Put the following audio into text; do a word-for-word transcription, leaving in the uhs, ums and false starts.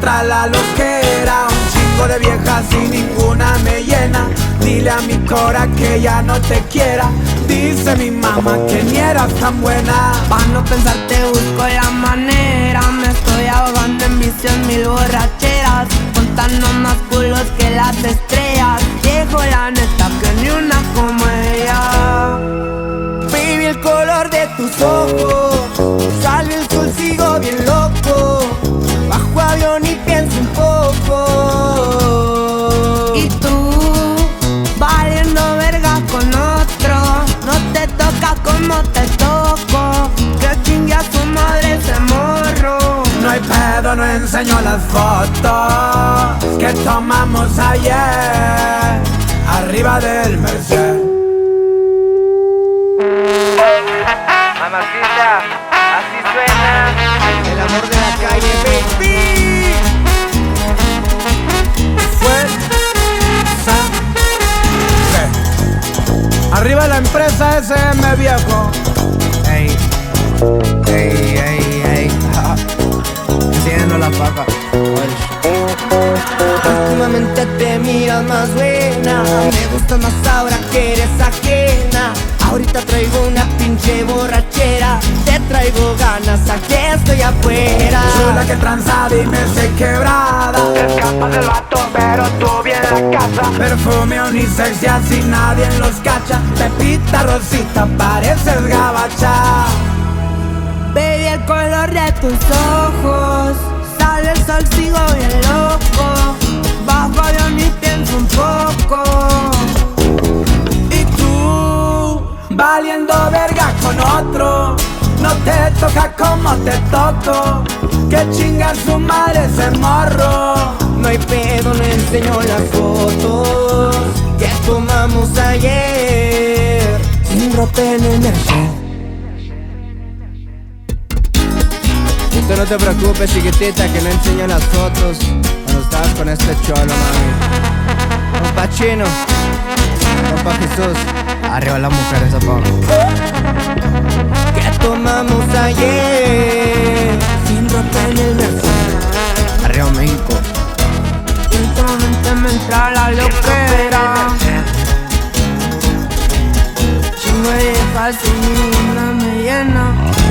entra la loquera. Un chingo de viejas y ninguna me llena. Dile a mi cora que ya no te quiera. Dice mi mamá que ni eras tan buena. Pa' no pensar te busco la manera. Me estoy ahogando en vicios, mil borracheras, contando más culos que las estrellas. Viejo, la neta que ni una como ella. Baby, el color de tus ojos, sale el sol, sigo bien loco. Bajo avión y pienso un poco. Y tú, valiendo verga con otro, no te toca como te toco. Que chingue a su madre ese morro. No hay pedo, no enseño las fotos que tomamos ayer arriba del Merced. Mamacita, así suena El amor de la calle, baby. Fuerza. Arriba la empresa S M, viejo. Ey, ey, ey, ey. Enciendo la paca. Últimamente te miras más buena. Me gusta más ahora que eres ajena. Ahorita traigo una pinche borrachera. Te traigo ganas, aquí estoy afuera. Chula que transada y me sé quebrada. Te escapas del vato, pero tú bien la casa. Perfume unisex y así nadie los cacha. Pepita Rosita, pareces gabacha. Baby, el color de tus ojos, sale el sol, sigo bien loco. Bajo avión y pienso un poco. Y tú, valiendo verga con otro, no te toca como te toco. Que chinga su madre ese morro. No hay pedo, no enseño las fotos que tomamos ayer sin ropa en el Merced. Tú no te preocupes, chiquitita, que no enseño las fotos cuando estabas con este cholo, mami. Compa Chino, compa Jesús, arriba las mujeres, papá. Que tomamos ayer sin ropa en el Merced. Arriba México. Últimamente me entra la loquera. Chingo de viejas y ninguna me llena.